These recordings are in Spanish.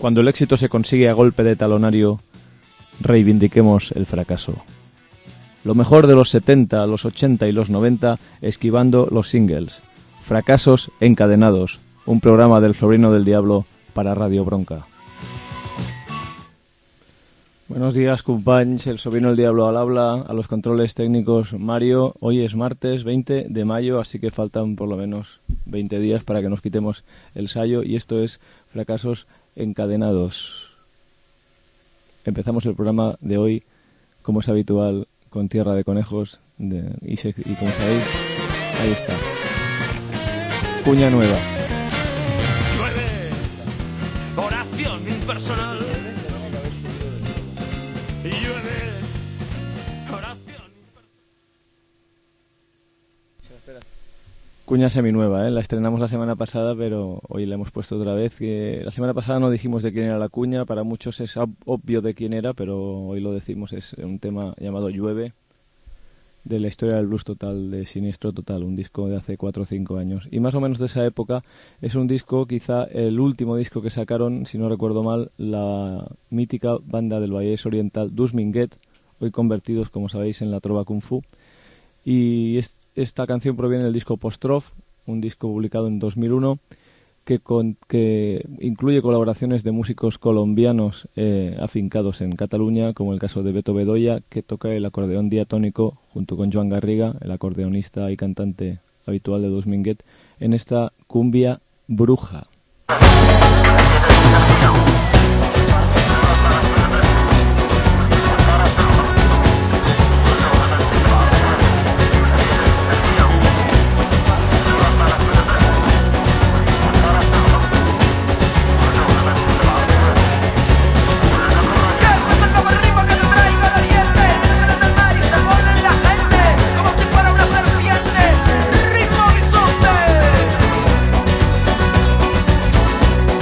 Cuando el éxito se consigue a golpe de talonario, reivindiquemos el fracaso. Lo mejor de los 70, los 80 y los 90, esquivando los singles. Fracasos encadenados. Un programa del sobrino del diablo para Radio Bronca. Buenos días, companys. El sobrino del diablo al habla. A los controles técnicos, Mario. Hoy es martes 20 de mayo, así que faltan por lo menos 20 días para que nos quitemos el sayo. Y esto es Fracasos encadenados. Empezamos el programa de hoy, como es habitual, con Tierra de Conejos. Y como sabéis, ahí está. Cuña nueva. Oración impersonal. Cuña seminueva, la estrenamos la semana pasada, pero hoy la hemos puesto otra vez. Que la semana pasada no dijimos de quién era la cuña, para muchos es obvio de quién era, pero hoy lo decimos. Es un tema llamado Llueve, de la historia del blues total, de Siniestro Total, un disco de hace 4 o 5 años. Y más o menos de esa época es un disco, quizá el último disco que sacaron, si no recuerdo mal, la mítica banda del Vallès Oriental, Dus Minguet, hoy convertidos, como sabéis, en la trova kung fu. Y esta canción proviene del disco Postrof, un disco publicado en 2001, que incluye colaboraciones de músicos colombianos afincados en Cataluña, como el caso de Beto Bedoya, que toca el acordeón diatónico junto con Joan Garriga, el acordeonista y cantante habitual de Dus Minguet, en esta cumbia bruja. Ritmo bisonte.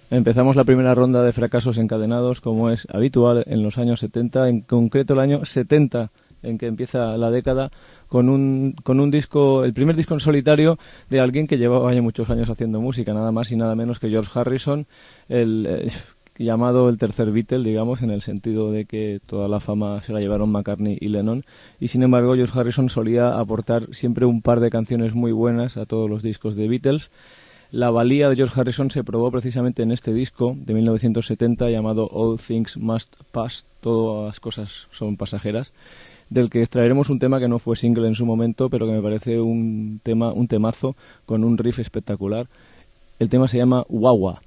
Empezamos la primera ronda de fracasos encadenados, como es habitual en los años 70, en concreto el año 70, en que empieza la década, con un disco, el primer disco en solitario de alguien que llevaba ya muchos años haciendo música, nada más y nada menos que George Harrison, llamado el tercer Beatle, digamos, en el sentido de que toda la fama se la llevaron McCartney y Lennon, y sin embargo George Harrison solía aportar siempre un par de canciones muy buenas a todos los discos de Beatles. La valía de George Harrison se probó precisamente en este disco de 1970 llamado All Things Must Pass, todas las cosas son pasajeras, del que extraeremos un tema que no fue single en su momento, pero que me parece un temazo con un riff espectacular. El tema se llama Wah-Wah.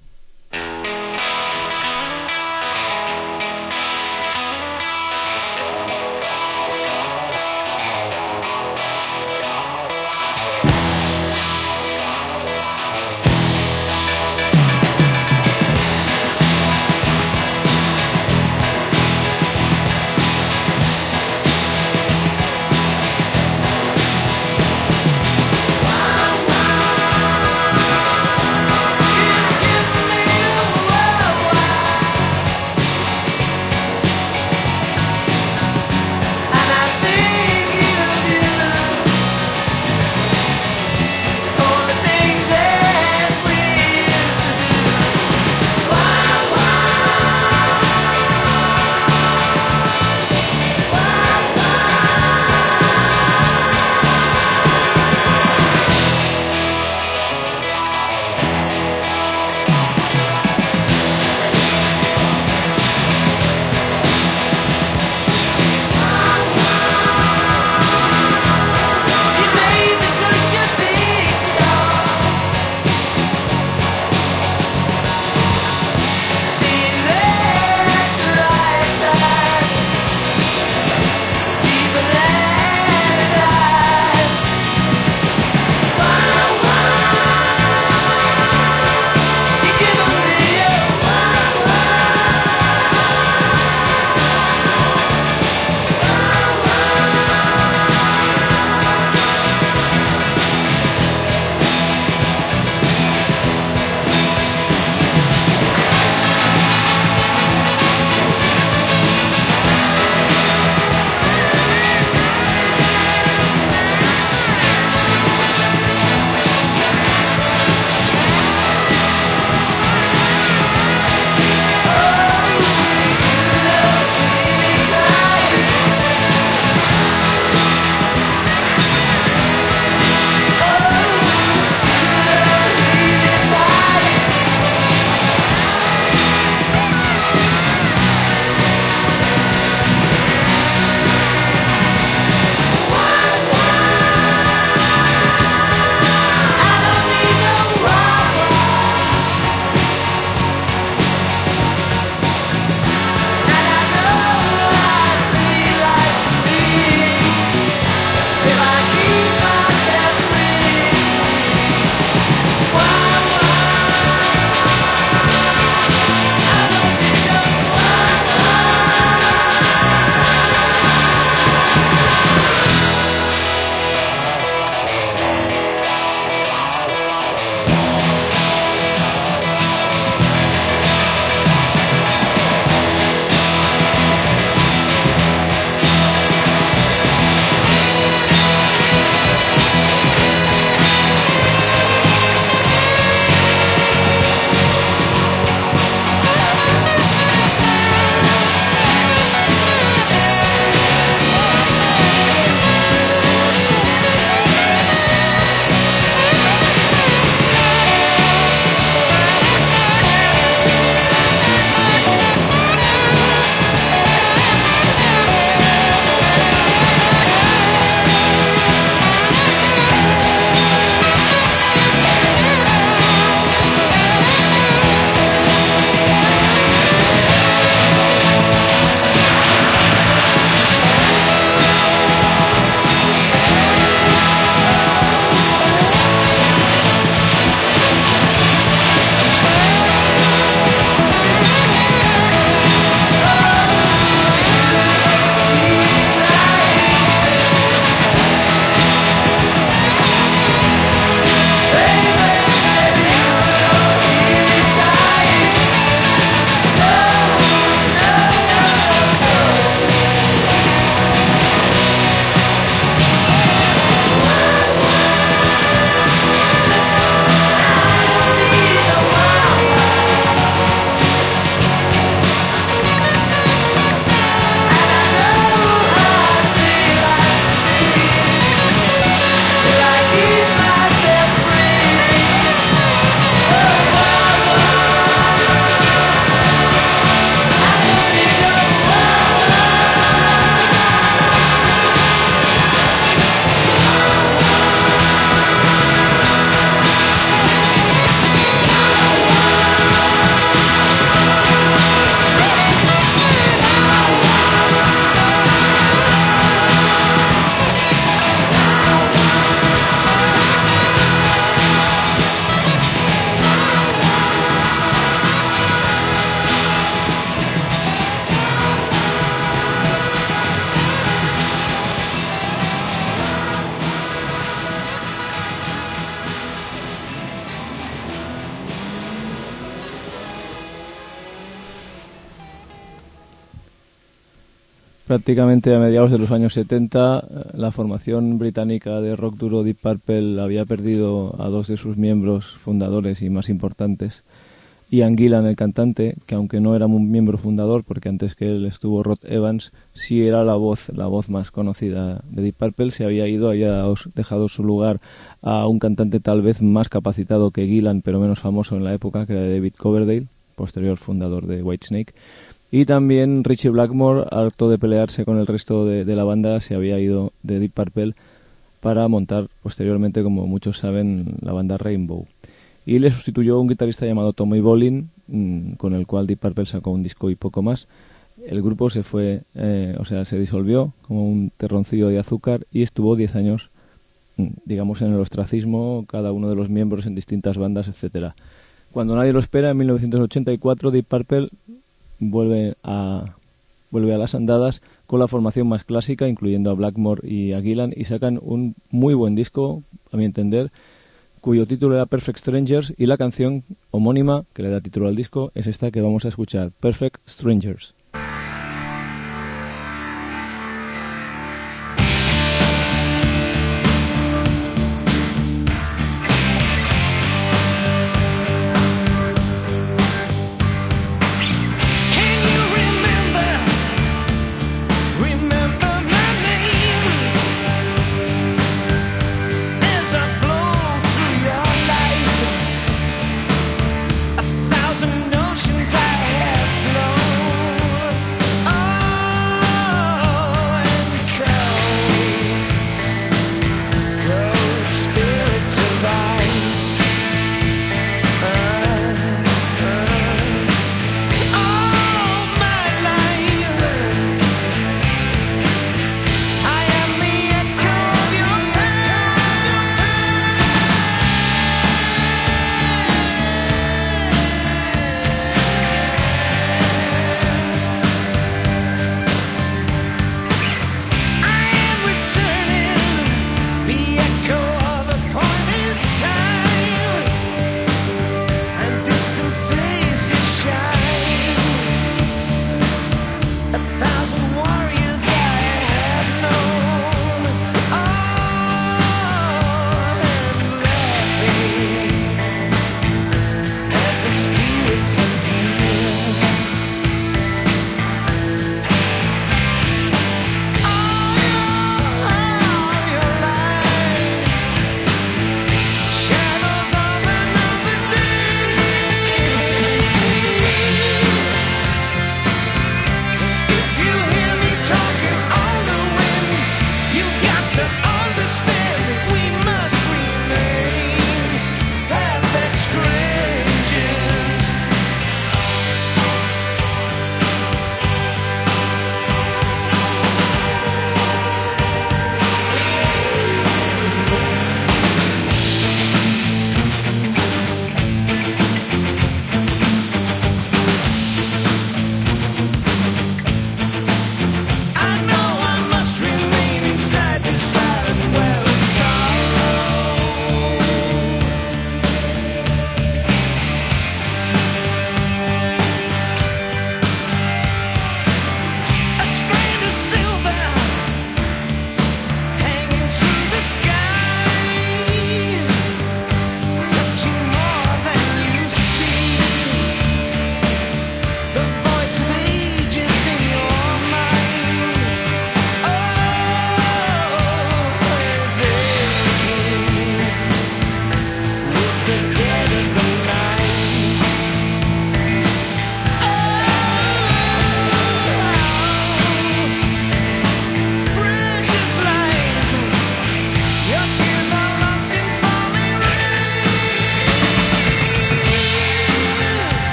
Give prácticamente a mediados de los años 70, la formación británica de rock duro Deep Purple había perdido a dos de sus miembros fundadores y más importantes. Ian Gillan, el cantante, que aunque no era un miembro fundador, porque antes que él estuvo Rod Evans, sí era la voz más conocida de Deep Purple, se había ido, había dejado su lugar a un cantante tal vez más capacitado que Gillan, pero menos famoso en la época, que era David Coverdale, posterior fundador de Whitesnake. Y también Ritchie Blackmore, harto de pelearse con el resto de la banda, se había ido de Deep Purple para montar posteriormente, como muchos saben, la banda Rainbow. Y le sustituyó un guitarrista llamado Tommy Bolin, con el cual Deep Purple sacó un disco y poco más. El grupo se fue, se disolvió como un terroncillo de azúcar y estuvo 10 años, digamos, en el ostracismo, cada uno de los miembros en distintas bandas, etcétera. Cuando nadie lo espera, en 1984, Deep Purple vuelve a las andadas con la formación más clásica, incluyendo a Blackmore y a Gillan, y sacan un muy buen disco, a mi entender, cuyo título era Perfect Strangers, y la canción homónima que le da título al disco es esta que vamos a escuchar, Perfect Strangers. Oceans I have flown.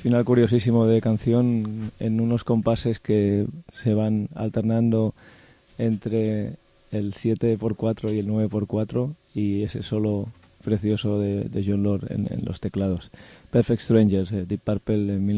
Final curiosísimo de canción en unos compases que se van alternando entre el 7x4 y el 9x4 y ese solo precioso de Jon Lord en los teclados. Perfect Strangers, Deep Purple en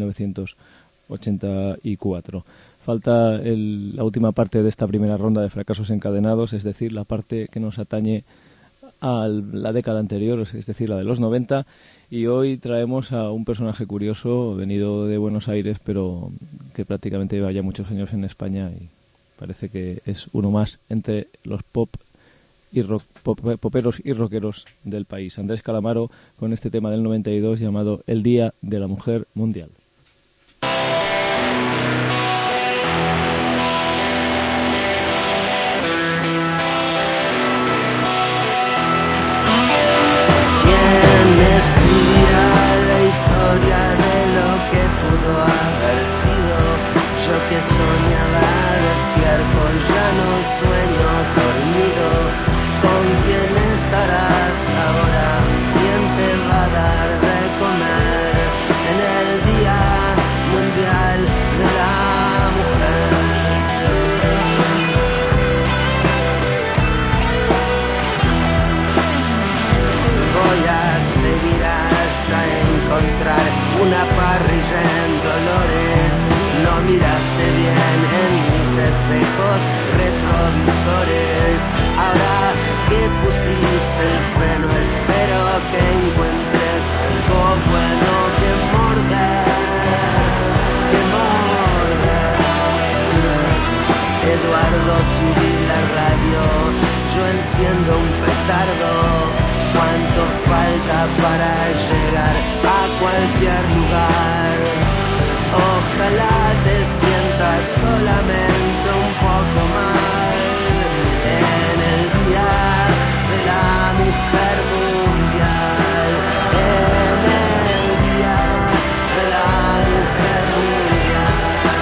1984. Falta la última parte de esta primera ronda de fracasos encadenados, es decir, la parte que nos atañe a la década anterior, es decir, la de los 90, y hoy traemos a un personaje curioso, venido de Buenos Aires, pero que prácticamente lleva ya muchos años en España y parece que es uno más entre los poperos y rockeros del país. Andrés Calamaro con este tema del 92 llamado El Día de la Mujer Mundial. Que soñaba despierto, ya no sueño dormido. ¿Con quién estarás ahora? ¿Quién te va a dar de comer en el Día Mundial de la Mujer? Voy a seguir hasta encontrar una parrilla en Dolores. No miraste bien en mis espejos retrovisores. Ahora que pusiste el freno, espero que encuentres algo bueno que morder. Eduardo, subí la radio, yo enciendo un petardo. ¿Cuánto falta para llegar a cualquier lugar? Ojalá te sientas solamente un poco mal en el Día de la Mujer Mundial, en el Día de la Mujer Mundial.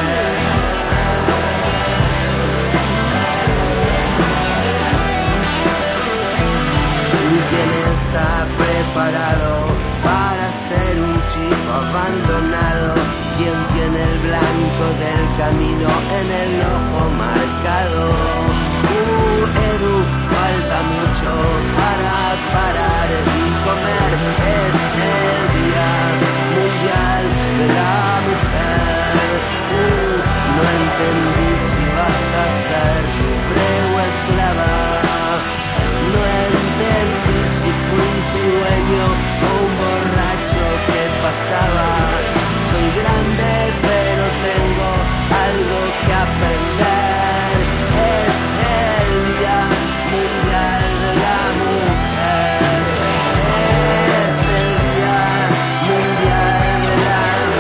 ¿Quién está preparado para ser un chico abandonado? ¿Quién tiene el blanco del camino en el ojo marcado? Edu, falta mucho para parar y comer. Es el Día Mundial de la Mujer. No entendí si vas a ser libre o esclava. No entendí si fui tu dueño o un borracho que pasaba. Soy grande pero tengo algo que aprender. Es el Día Mundial de la Mujer. Es el Día Mundial de la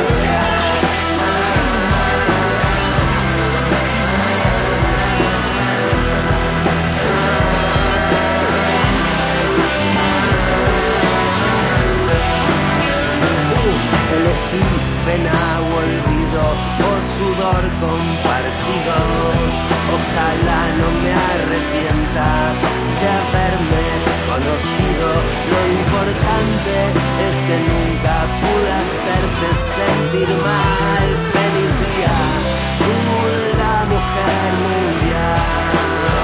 Elegí pena o olvido o sudor compartido. Ojalá no me arrepienta de haberme conocido. Lo importante es que nunca pude hacerte sentir mal. Feliz día de la mujer mundial.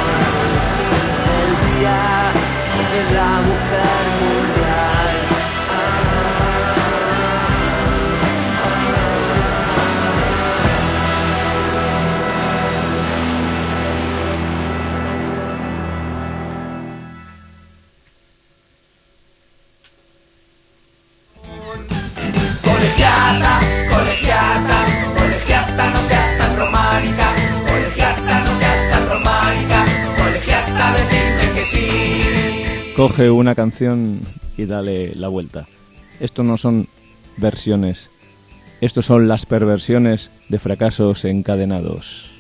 El día de la mujer mundial. Colegiata, no seas tan romántica. Colegiata, no seas tan romántica. Colegiata, decirme que sí. Coge una canción y dale la vuelta. Esto no son versiones. Estos son las perversiones de fracasos encadenados.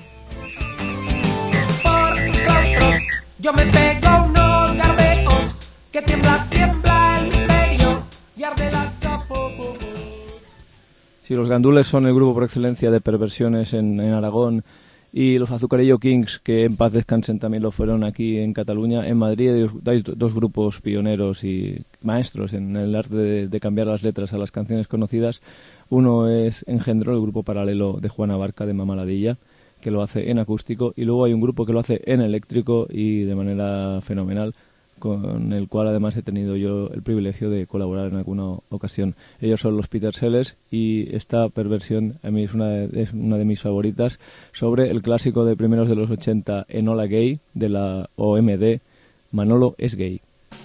Por tus claustros yo me pego unos garbeos. Que tiembla, tiembla el misterio. Y arde la chapo. Si los gandules son el grupo por excelencia de perversiones en Aragón, y los Azucarillo Kings, que en paz descansen, también lo fueron aquí en Cataluña, en Madrid dais dos grupos pioneros y maestros en el arte de cambiar las letras a las canciones conocidas. Uno es Engendro, el grupo paralelo de Juana Barca de Mamaladilla, que lo hace en acústico, y luego hay un grupo que lo hace en eléctrico y de manera fenomenal, con el cual además he tenido yo el privilegio de colaborar en alguna ocasión. Ellos son los Peter Sellers y esta perversión a mí es una de mis favoritas, sobre el clásico de primeros de los 80, Enola Gay, de la OMD, Manolo es gay.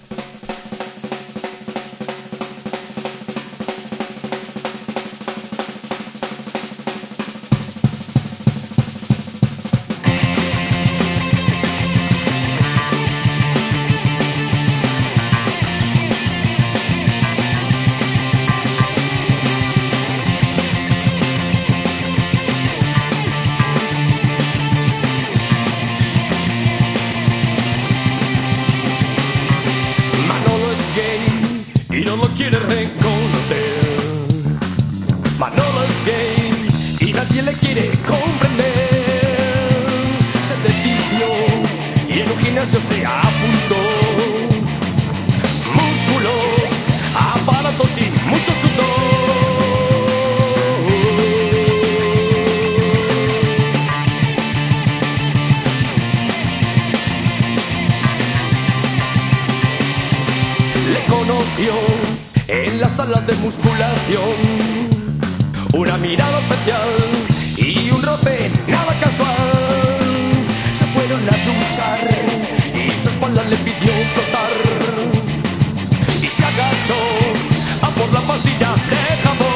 En la sala de musculación, una mirada especial y un roce nada casual. Se fueron a duchar y su espalda le pidió flotar, y se agachó a por la pastilla de jabón.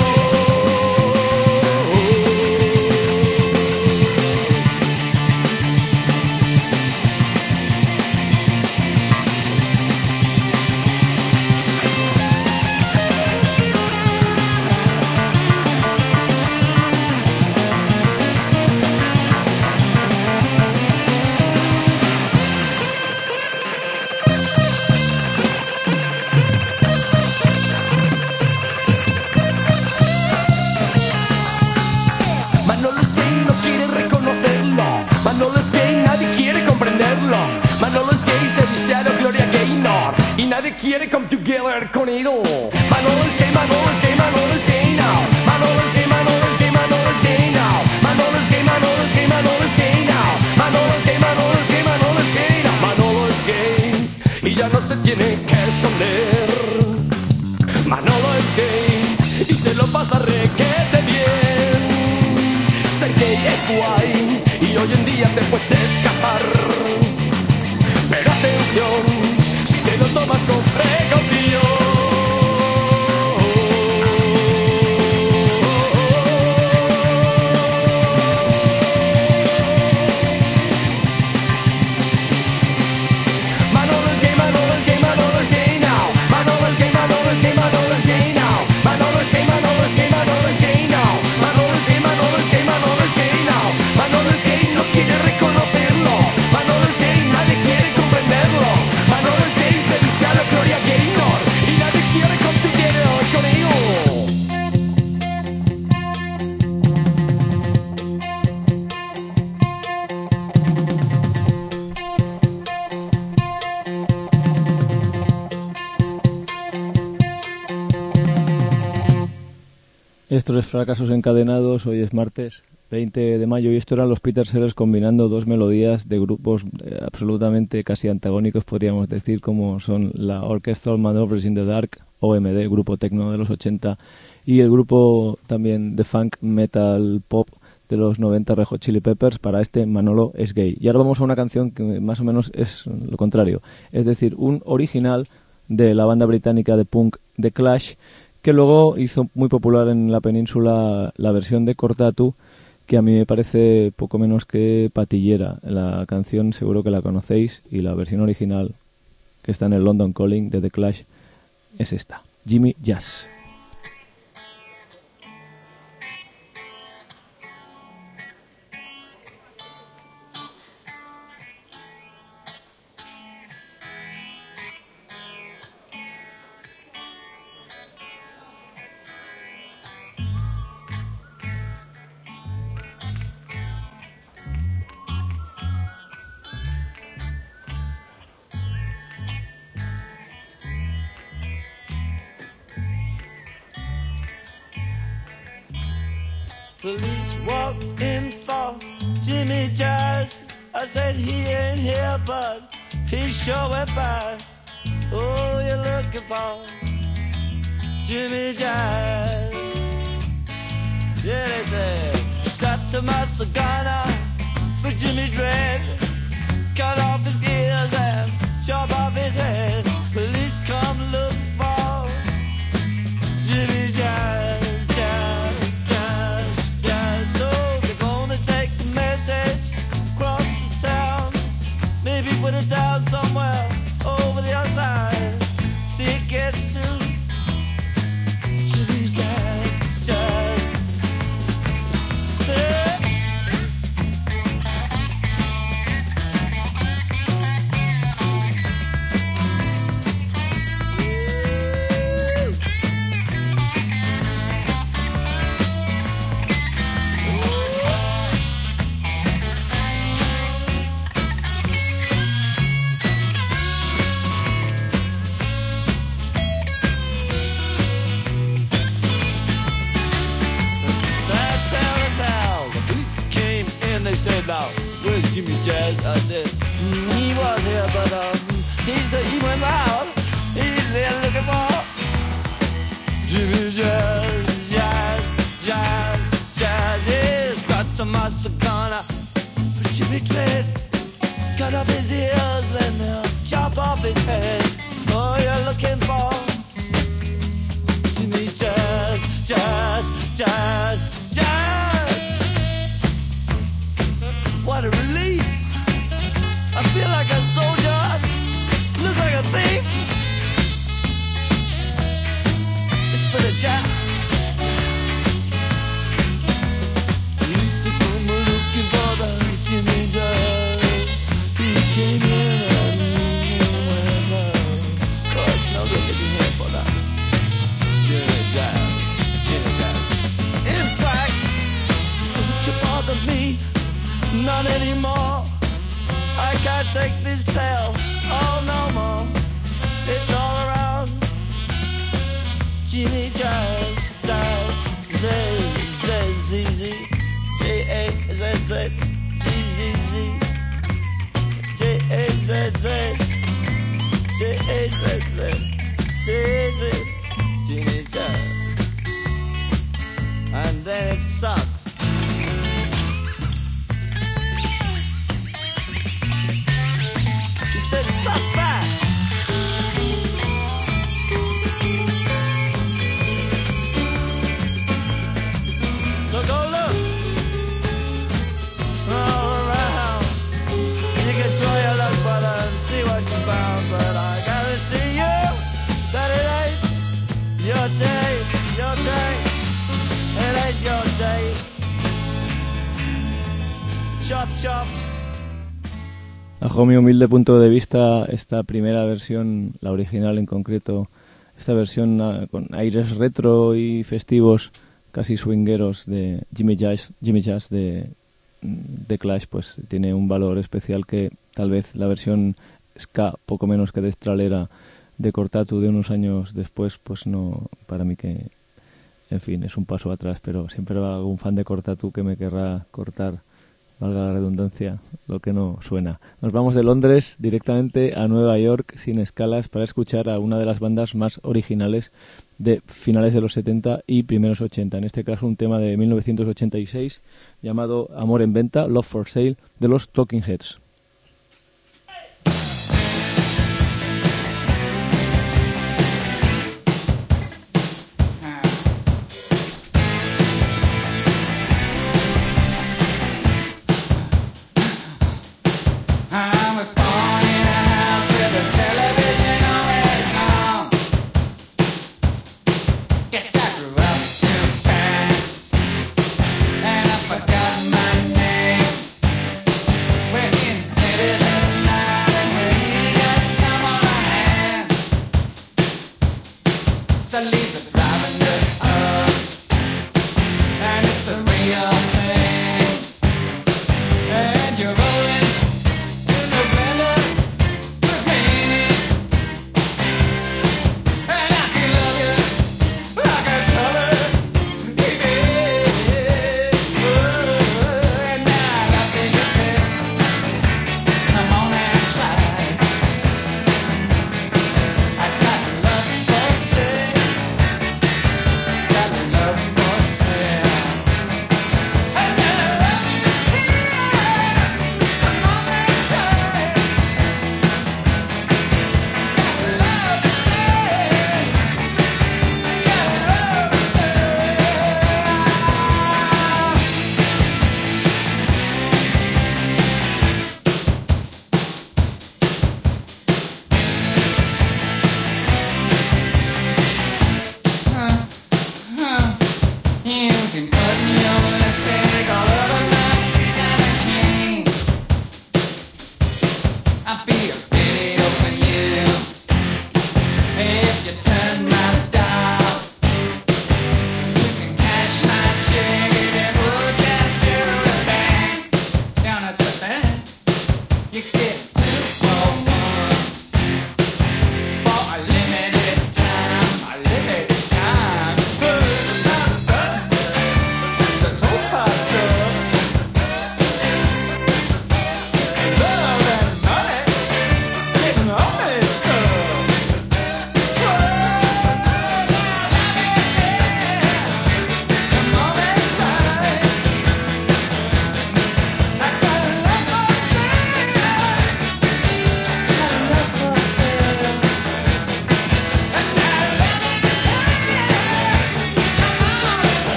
Manolo es gay, se viste a la Gloria Gaynor y nadie quiere come together con él. Manolo es gay, Manolo es gay, Manolo es gay now. Manolo es gay, Manolo es gay, Manolo es gay now. Manolo es gay, Manolo es gay, Manolo es gay now. Manolo es gay, Manolo es gay, Manolo es gay now. Manolo es gay y ya no se tiene que esconder. Manolo es gay y se lo pasa requete bien. Ser gay es guay y hoy en día te puedes casar. Pero atención, si te lo tomas con precaución. Manolo es gay, Manolo es gay, Manolo es gay now. Manolo es gay, Manolo es gay, Manolo es gay now. Manolo es gay, Manolo es gay, Manolo es gay now. Manolo es gay, Manolo es gay, Manolo es gay now. Manolo es gay, no quiere reconocerlo. Manolo es gay, nadie quiere comprenderlo. Manolo es gay, se viste a la Gloria Gaynor y nadie quiere competir conmigo. Estos es Fracasos Encadenados, hoy es martes 20 de mayo y esto eran los Peter Sellers combinando dos melodías de grupos absolutamente casi antagónicos, podríamos decir, como son la Orchestral Maneuvers in the Dark, OMD, grupo techno de los 80, y el grupo también de funk metal pop de los 90, Red Hot Chili Peppers, para este Manolo es gay. Y ahora vamos a una canción que más o menos es lo contrario, es decir, un original de la banda británica de punk The Clash, que luego hizo muy popular en la península la versión de Cortatu, que a mí me parece poco menos que patillera. La canción seguro que la conocéis y la versión original, que está en el London Calling de The Clash, es esta, Jimmy Jazz. Police walk in for Jimmy Jazz. I said he ain't here, but he sure went past. Oh, you're looking for Jimmy Jazz. Yeah, they said, start to my cigar for Jimmy Dread. Cut off his ears and chop off his head. Police come look for Jimmy Jazz, Jazz, Jazz, Jazz. So they're gonna take the message across the town. Maybe put it down somewhere over the other side. See it gets to Jimmy Jazz, Jazz. Yeah. Where's Jimmy Jazz? I said, he was here, but he said he went out. He's there looking for Jimmy Jazz, Jazz, Jazz, Jazz. He's got to master gunner for Jimmy Dread. Cut off his ears, then they'll chop off his head. Oh, you're looking for Jimmy Jazz, Jazz, Jazz, Jazz. What a relief! I feel like a soldier, look like a thief. It's for the jazz. Police are come looking for the Jimmy Jazz. He came in and went out. Oh, it's no good looking here for that Jimmy Jazz, Jimmy Jazz. In fact, don't you bother me. Not anymore. I can't take this tale. Oh, no more. It's all around. Jimmy Jazz, Jazz, Z, Z, Z, Z, J, A, Z, Z, G, Z, Z, J, A, Z, Z, J, A, Z, Z, J, Z, Jimmy Jazz. And then it sucks. Said it's not fast. So go look all around. You can try your luck, but and see what you found. But I guarantee you that it ain't your day, your day. It ain't your day. Chop, chop. Bajo mi humilde punto de vista, esta primera versión, la original en concreto, esta versión con aires retro y festivos, casi swingueros de Jimmy Jazz de Clash, pues tiene un valor especial que tal vez la versión ska, poco menos que destralera, de Cortatu de unos años después, pues no, para mí que, en fin, es un paso atrás, pero siempre habrá algún fan de Cortatu que me querrá cortar, valga la redundancia, lo que no suena. Nos vamos de Londres directamente a Nueva York sin escalas para escuchar a una de las bandas más originales de finales de los 70 y primeros 80. En este caso un tema de 1986 llamado Amor en Venta, Love for Sale, de los Talking Heads.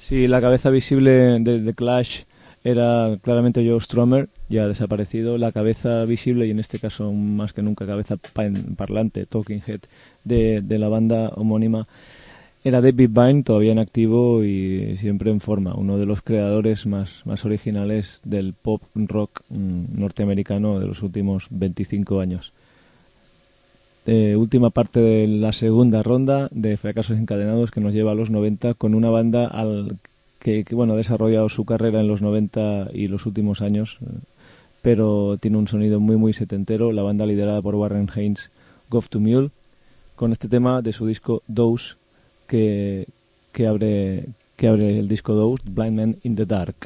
Sí, la cabeza visible de The Clash era claramente Joe Strummer, ya desaparecido. La cabeza visible, y en este caso más que nunca cabeza parlante, Talking Head, de la banda homónima, era David Byrne, todavía en activo y siempre en forma. Uno de los creadores más originales del pop rock norteamericano de los últimos 25 años. Última parte de la segunda ronda de Fracasos Encadenados, que nos lleva a los 90 con una banda que bueno, ha desarrollado su carrera en los 90 y los últimos años, pero tiene un sonido muy setentero. La banda liderada por Warren Haynes, Goff to Mule, con este tema de su disco Dose, que abre el disco Dose, Blind Man in the Dark.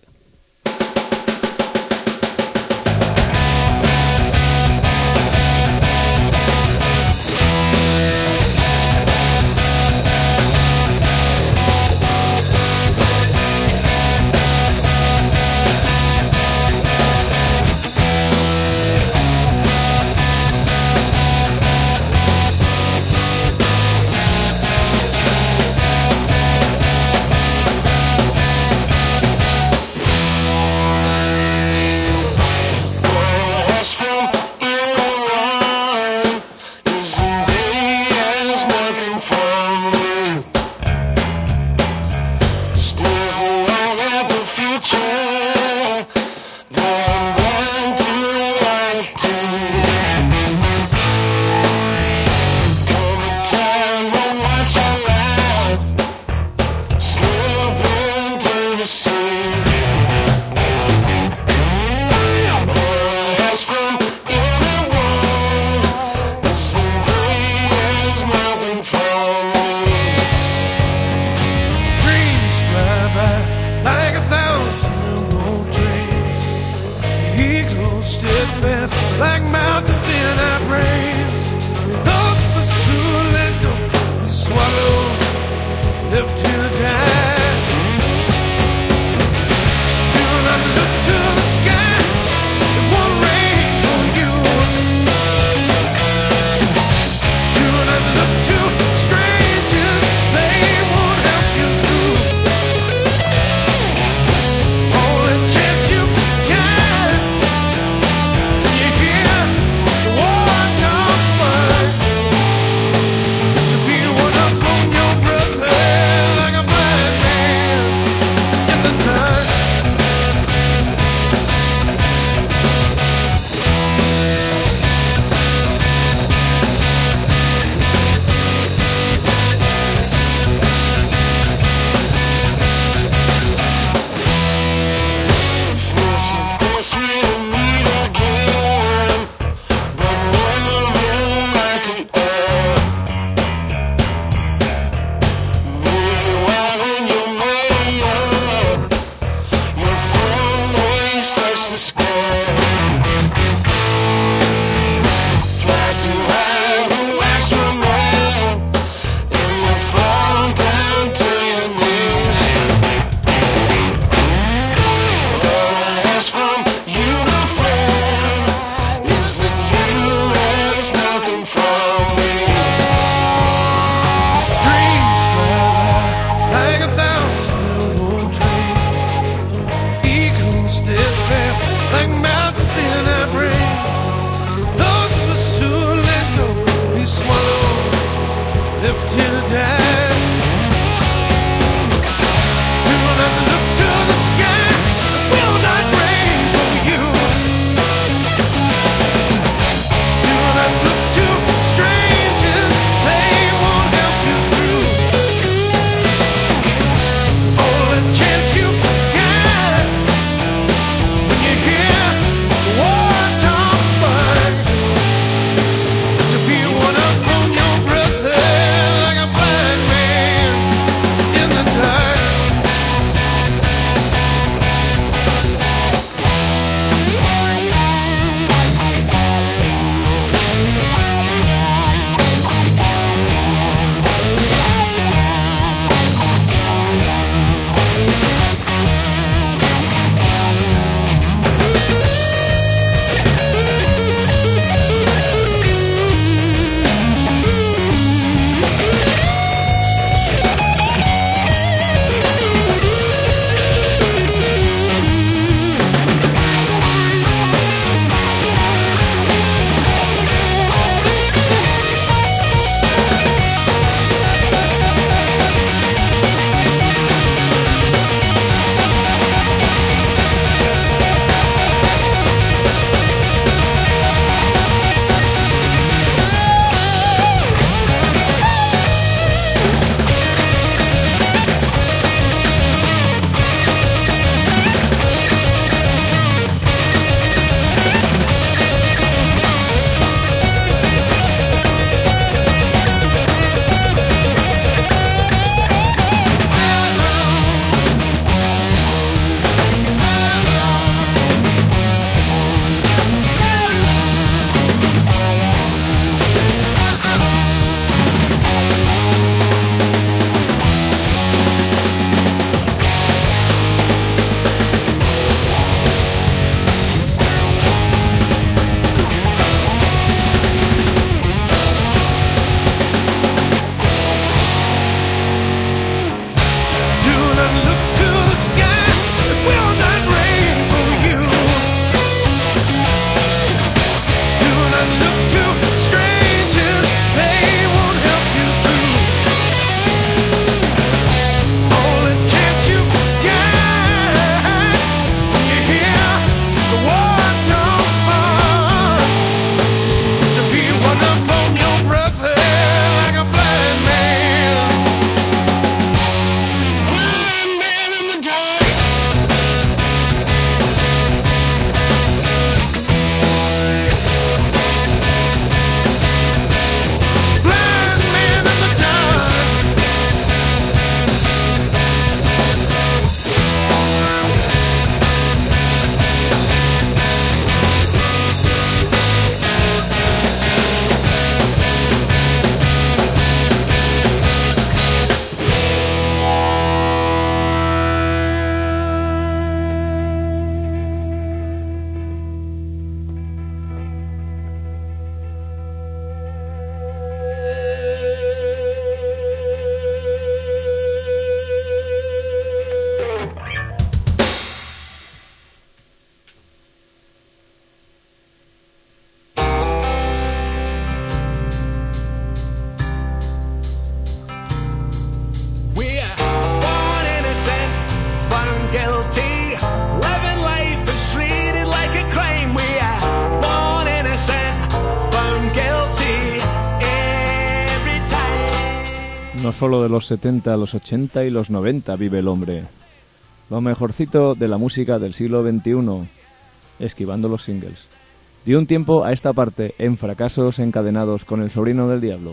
No solo de los 70, los 80 y los 90 vive el hombre. Lo mejorcito de la música del siglo XXI, esquivando los singles. De un tiempo a esta parte, en fracasos encadenados con El sobrino del diablo.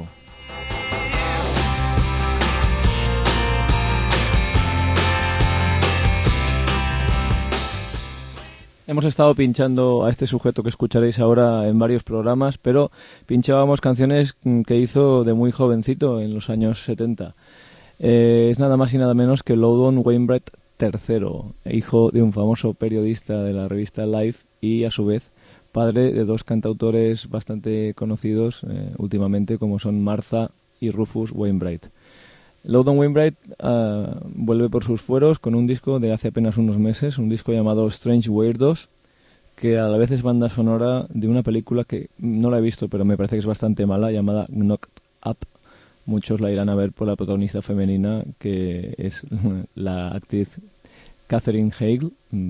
Hemos estado pinchando a este sujeto que escucharéis ahora en varios programas, pero pinchábamos canciones que hizo de muy jovencito, en los años 70. Es nada más y nada menos que Loudon Wainwright III, hijo de un famoso periodista de la revista Life y, a su vez, padre de dos cantautores bastante conocidos últimamente, como son Martha y Rufus Wainwright. Loudon Wainwright vuelve por sus fueros con un disco de hace apenas unos meses, un disco llamado Strange Weirdos, que a la vez es banda sonora de una película que no la he visto, pero me parece que es bastante mala, llamada Knocked Up. Muchos la irán a ver por la protagonista femenina, que es la actriz Catherine Hale,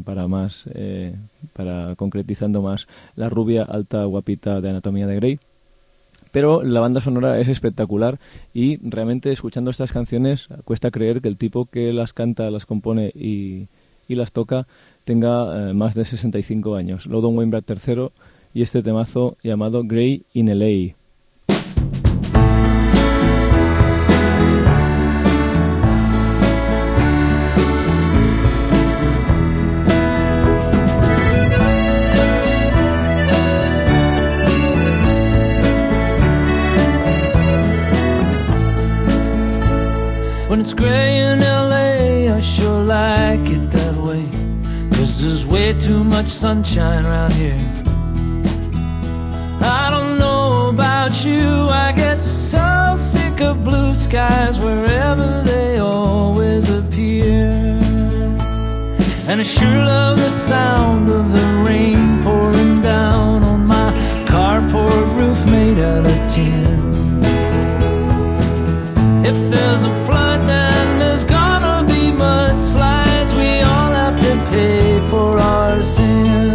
para concretizando más, la rubia alta guapita de Anatomía de Grey. Pero la banda sonora es espectacular y realmente escuchando estas canciones cuesta creer que el tipo que las canta, las compone y las toca tenga más de 65 años. Loudon Wainwright III y este temazo llamado Grey in LA. When it's gray in LA, I sure like it that way, 'cause there's way too much sunshine around here. I don't know about you, I get so sick of blue skies wherever they always appear. And I sure love the sound of the rain pouring down on my carport roof made out of tin. If there's a flood, then there's gonna be mudslides. We all have to pay for our sin.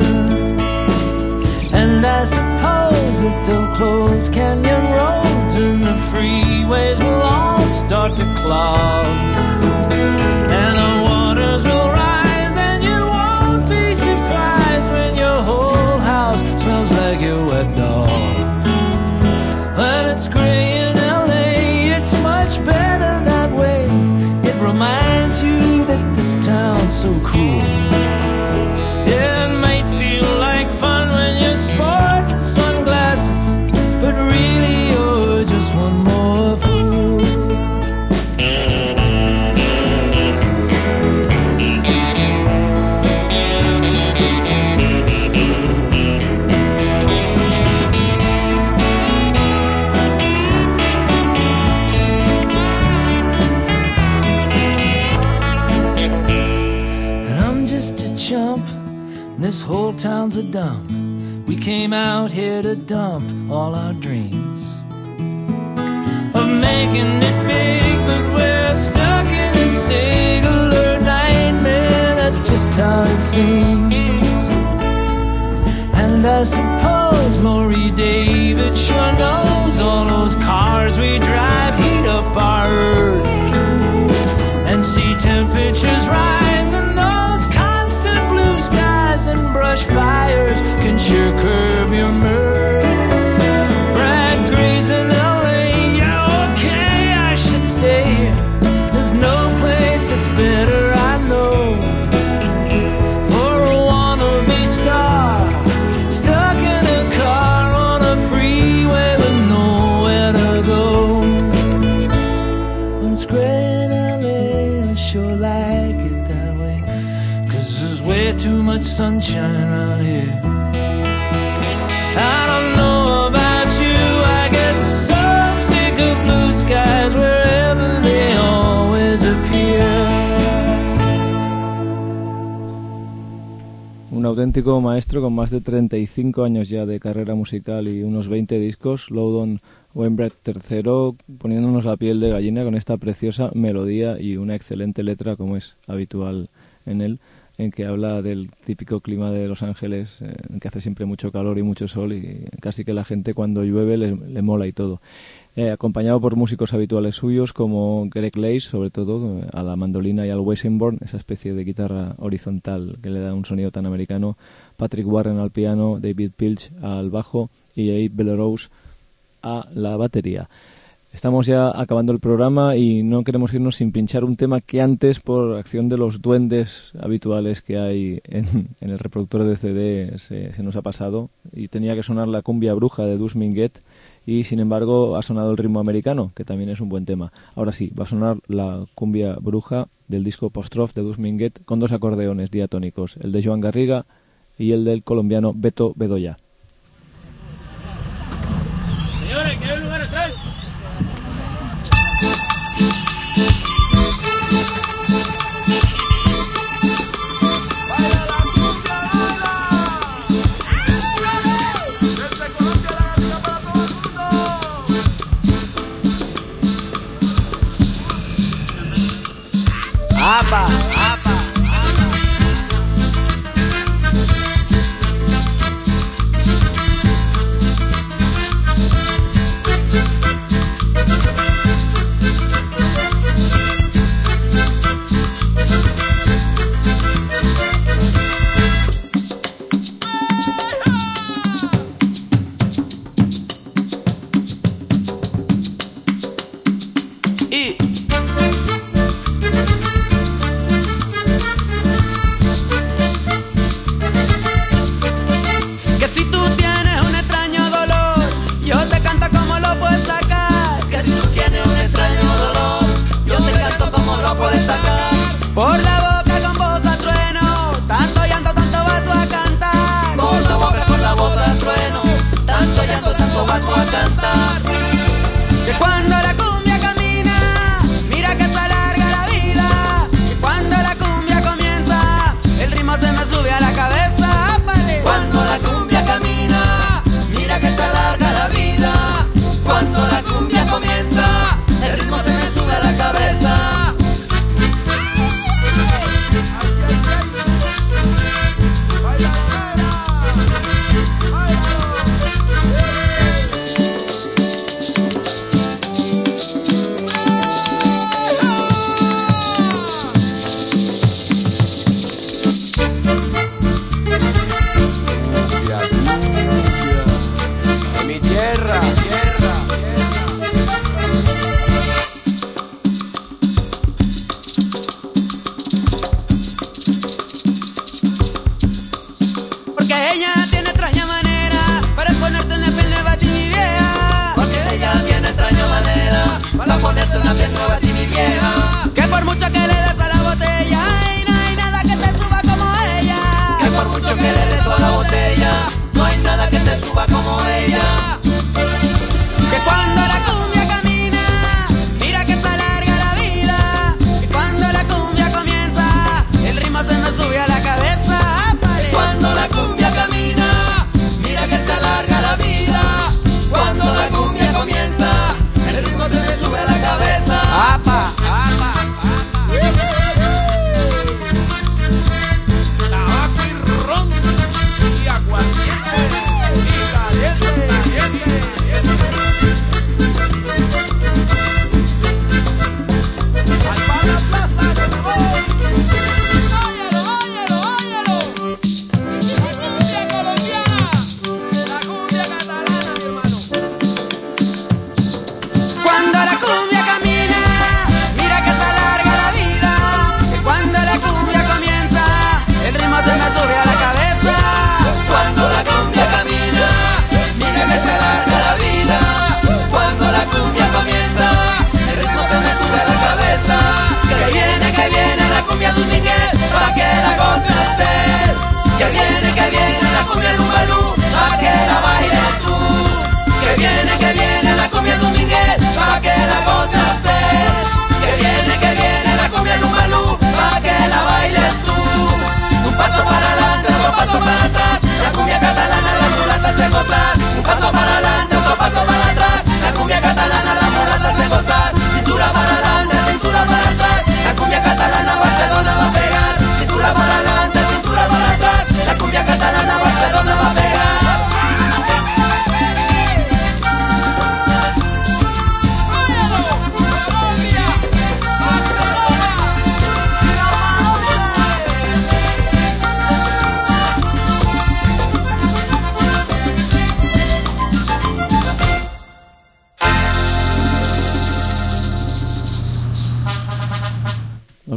And I suppose that they'll close canyon roads and the freeways will all start to clog. And the waters will rise and you won't be surprised when your whole house smells like your wet dog. When it's gray in LA, it's much better that way. It reminds you that this town's so cool. Yeah, it might feel like fun when you're sporting sunglasses, but really you're just one more fool. This whole town's a dump. We came out here to dump all our dreams of making it big, but we're stuck in a singular nightmare. That's just how it seems. And I suppose Maury David sure knows all those cars we drive heat up our earth and see temperatures rise, and those constant blue skies and brush fires can sure curb your mirth. Brad Gray's in LA, yeah, okay, I should stay here. There's no place that's better, I know, for a wannabe star stuck in a car on a freeway with nowhere to go. When it's gray in LA, I sure like it that way, 'cause there's way too much sunshine around here. I don't know about you, I get so sick of blue skies wherever they always appear. Un auténtico maestro con más de 35 años ya de carrera musical y unos 20 discos, Loudon Wainwright III, poniéndonos la piel de gallina con esta preciosa melodía y una excelente letra, como es habitual en él, en que habla del típico clima de Los Ángeles, en que hace siempre mucho calor y mucho sol, y casi que la gente cuando llueve le mola y todo. Acompañado por músicos habituales suyos como Greg Lace, sobre todo a la mandolina y al Weissenborn, esa especie de guitarra horizontal que le da un sonido tan americano, Patrick Warren al piano, David Pilch al bajo y Abe Belrose a la batería. Estamos ya acabando el programa y no queremos irnos sin pinchar un tema que antes, por acción de los duendes habituales que hay en el reproductor de CD, se nos ha pasado, y tenía que sonar la cumbia bruja de Dus Minguet, y sin embargo ha sonado el ritmo americano, que también es un buen tema. Ahora sí, va a sonar la cumbia bruja del disco Postrof de Dus Minguet con dos acordeones diatónicos, el de Joan Garriga y el del colombiano Beto Bedoya. Señores, ¿qué lugar atrás? Apa, apa.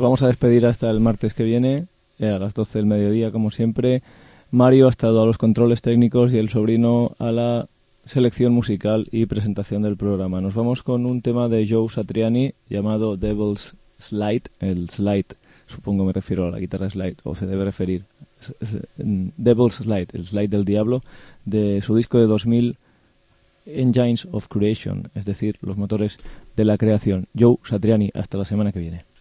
vamos a despedir hasta el martes que viene, a las 12 del mediodía, como siempre. Mario ha estado a los controles técnicos y el sobrino a la selección musical y presentación del programa. Nos vamos con un tema de Joe Satriani llamado Devil's Slide. El slide, supongo me refiero a la guitarra slide, o se debe referir Devil's Slide, el slide del diablo, de su disco de 2000, Engines of Creation, es decir, los motores de la creación. Joe Satriani, hasta la semana que viene.